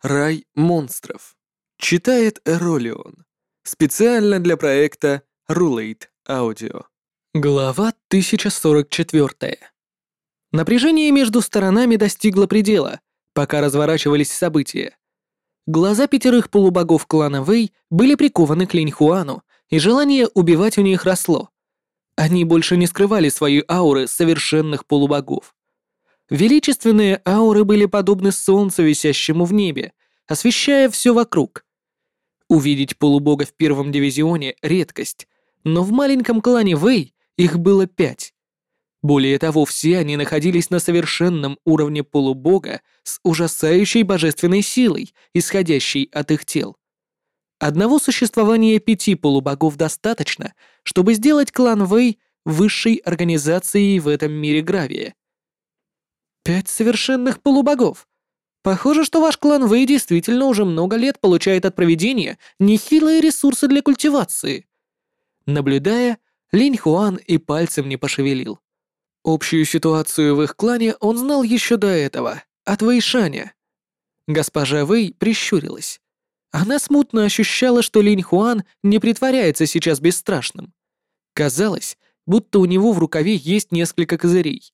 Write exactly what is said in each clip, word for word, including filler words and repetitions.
Рай монстров. Читает Эролион. Специально для проекта Rulate Audio. Глава тысяча сорок четыре. Напряжение между сторонами достигло предела, пока разворачивались события. Глаза пятерых полубогов клана Вэй были прикованы к Линьхуану, и желание убивать у них росло. Они больше не скрывали свои ауры совершенных полубогов. Величественные ауры были подобны солнцу, висящему в небе, освещая все вокруг. Увидеть полубога в первом дивизионе — редкость, но в маленьком клане Вэй их было пять. Более того, все они находились на совершенном уровне полубога с ужасающей божественной силой, исходящей от их тел. Одного существования пяти полубогов достаточно, чтобы сделать клан Вэй высшей организацией в этом мире Гравия. Пять совершенных полубогов. Похоже, что ваш клан Вэй действительно уже много лет получает от провидения нехилые ресурсы для культивации. Наблюдая, Линьхуан и пальцем не пошевелил. Общую ситуацию в их клане он знал еще до этого, от Вэйшаня. Госпожа Вэй прищурилась. Она смутно ощущала, что Линьхуан не притворяется сейчас бесстрашным. Казалось, будто у него в рукаве есть несколько козырей.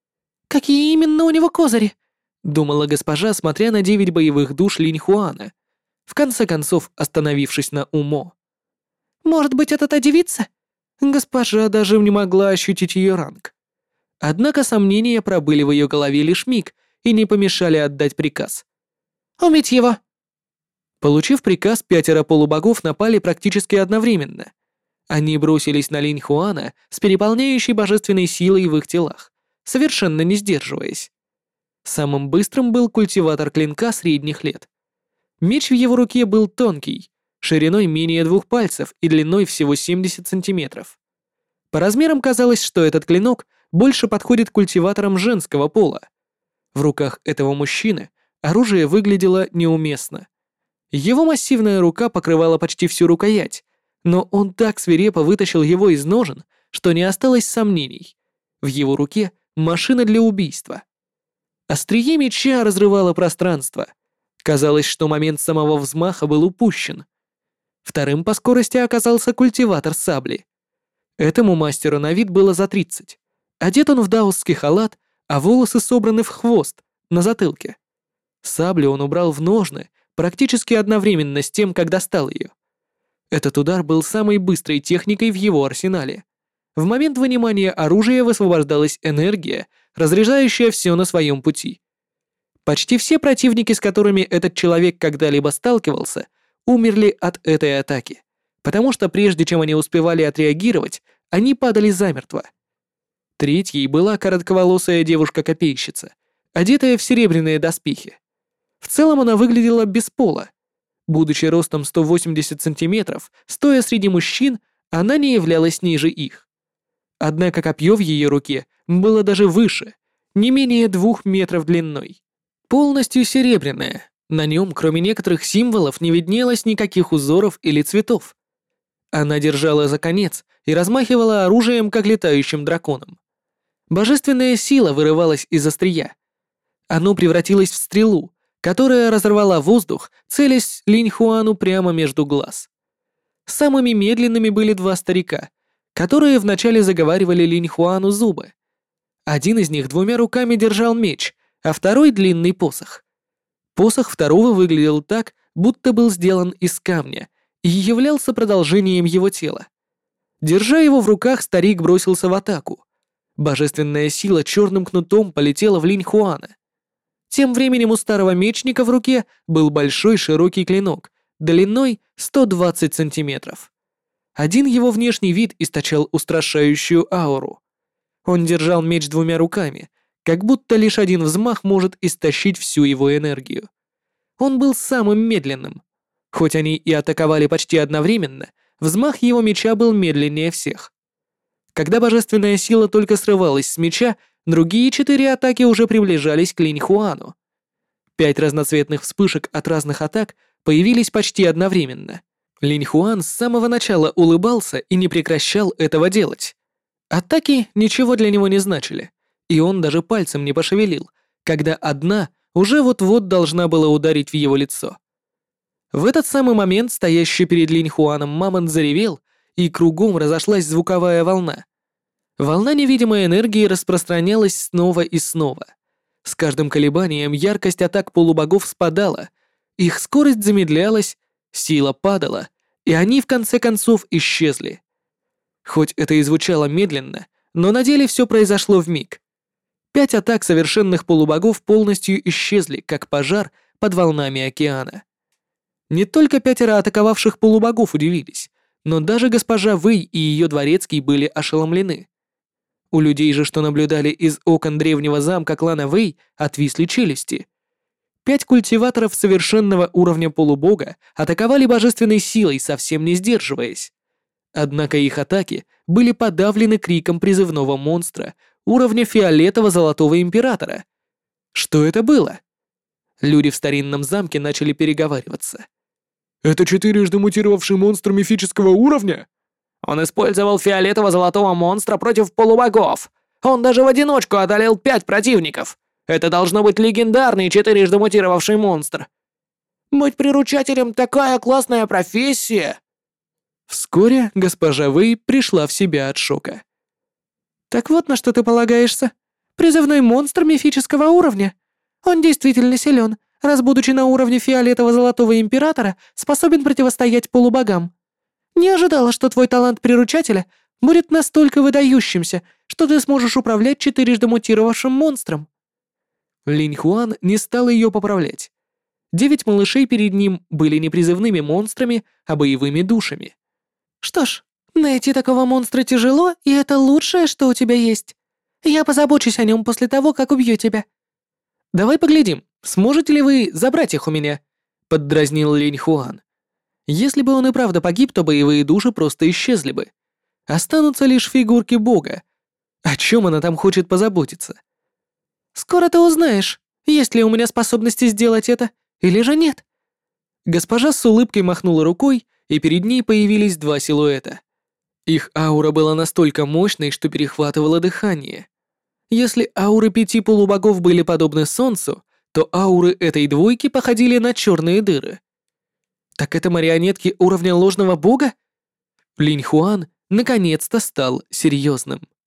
«Какие именно у него козыри?» — думала госпожа, смотря на девять боевых душ Линьхуана, в конце концов остановившись на Умо. «Может быть, это та девица?» Госпожа даже не могла ощутить ее ранг. Однако сомнения пробыли в ее голове лишь миг и не помешали отдать приказ. «Убить его!» Получив приказ, пятеро полубогов напали практически одновременно. Они бросились на Линьхуана с переполняющей божественной силой в их телах, совершенно не сдерживаясь. Самым быстрым был культиватор клинка средних лет. Меч в его руке был тонкий, шириной менее двух пальцев и длиной всего семьдесят сантиметров. По размерам казалось, что этот клинок больше подходит культиваторам женского пола. В руках этого мужчины оружие выглядело неуместно. Его массивная рука покрывала почти всю рукоять, но он так свирепо вытащил его из ножен, что не осталось сомнений. В его руке машина для убийства. Острие меча разрывало пространство. Казалось, что момент самого взмаха был упущен. Вторым по скорости оказался культиватор сабли. Этому мастеру на вид было за тридцать. Одет он в даосский халат, а волосы собраны в хвост, на затылке. Саблю он убрал в ножны практически одновременно с тем, как достал ее. Этот удар был самой быстрой техникой в его арсенале. В момент вынимания оружия высвобождалась энергия, разряжающая все на своем пути. Почти все противники, с которыми этот человек когда-либо сталкивался, умерли от этой атаки, потому что прежде чем они успевали отреагировать, они падали замертво. Третьей была коротковолосая девушка-копейщица, одетая в серебряные доспехи. В целом она выглядела без пола. Будучи ростом сто восемьдесят сантиметров, стоя среди мужчин, она не являлась ниже их. Однако копье в ее руке было даже выше, не менее двух метров длиной. Полностью серебряное, на нем, кроме некоторых символов, не виднелось никаких узоров или цветов. Она держала за конец и размахивала оружием, как летающим драконом. Божественная сила вырывалась из острия. Оно превратилось в стрелу, которая разорвала воздух, целясь Линьхуану прямо между глаз. Самыми медленными были два старика, которые вначале заговаривали Линьхуану зубы. Один из них двумя руками держал меч, а второй — длинный посох. Посох второго выглядел так, будто был сделан из камня и являлся продолжением его тела. Держа его в руках, старик бросился в атаку. Божественная сила черным кнутом полетела в Линьхуана. Тем временем у старого мечника в руке был большой широкий клинок, длиной сто двадцать сантиметров. Один его внешний вид источал устрашающую ауру. Он держал меч двумя руками, как будто лишь один взмах может истощить всю его энергию. Он был самым медленным. Хоть они и атаковали почти одновременно, взмах его меча был медленнее всех. Когда божественная сила только срывалась с меча, другие четыре атаки уже приближались к Линьхуану. Пять разноцветных вспышек от разных атак появились почти одновременно. Линьхуан с самого начала улыбался и не прекращал этого делать. Атаки ничего для него не значили, и он даже пальцем не пошевелил, когда одна уже вот-вот должна была ударить в его лицо. В этот самый момент стоящий перед Линь Хуаном мамонт заревел, и кругом разошлась звуковая волна. Волна невидимой энергии распространялась снова и снова. С каждым колебанием яркость атак полубогов спадала, их скорость замедлялась, сила падала, и они в конце концов исчезли. Хоть это и звучало медленно, но на деле все произошло вмиг. Пять атак совершенных полубогов полностью исчезли, как пожар под волнами океана. Не только пятеро атаковавших полубогов удивились, но даже госпожа Вэй и ее дворецкий были ошеломлены. У людей же, что наблюдали из окон древнего замка клана Вэй, отвисли челюсти. Пять культиваторов совершенного уровня полубога атаковали божественной силой, совсем не сдерживаясь. Однако их атаки были подавлены криком призывного монстра уровня фиолетово-золотого императора. Что это было? Люди в старинном замке начали переговариваться. «Это четырежды мутировавший монстр мифического уровня?» «Он использовал фиолетово-золотого монстра против полубогов. Он даже в одиночку одолел пять противников. Это должно быть легендарный четырежды мутировавший монстр. Быть приручателем — такая классная профессия!» Вскоре госпожа Вэй пришла в себя от шока. «Так вот на что ты полагаешься. Призывной монстр мифического уровня. Он действительно силен, раз, будучи на уровне фиолетово-золотого императора, способен противостоять полубогам. Не ожидала, что твой талант приручателя будет настолько выдающимся, что ты сможешь управлять четырежды мутировавшим монстром». Линь Хуан не стал ее поправлять. Девять малышей перед ним были не призывными монстрами, а боевыми душами. «Что ж, найти такого монстра тяжело, и это лучшее, что у тебя есть. Я позабочусь о нем после того, как убью тебя». «Давай поглядим, сможете ли вы забрать их у меня?» — поддразнил Линь Хуан. Если бы он и правда погиб, то боевые души просто исчезли бы. Останутся лишь фигурки бога. О чем она там хочет позаботиться? «Скоро ты узнаешь, есть ли у меня способности сделать это, или же нет». Госпожа с улыбкой махнула рукой, и перед ней появились два силуэта. Их аура была настолько мощной, что перехватывала дыхание. Если ауры пяти полубогов были подобны Солнцу, то ауры этой двойки походили на черные дыры. Так это марионетки уровня ложного бога? Линь Хуан наконец-то стал серьезным.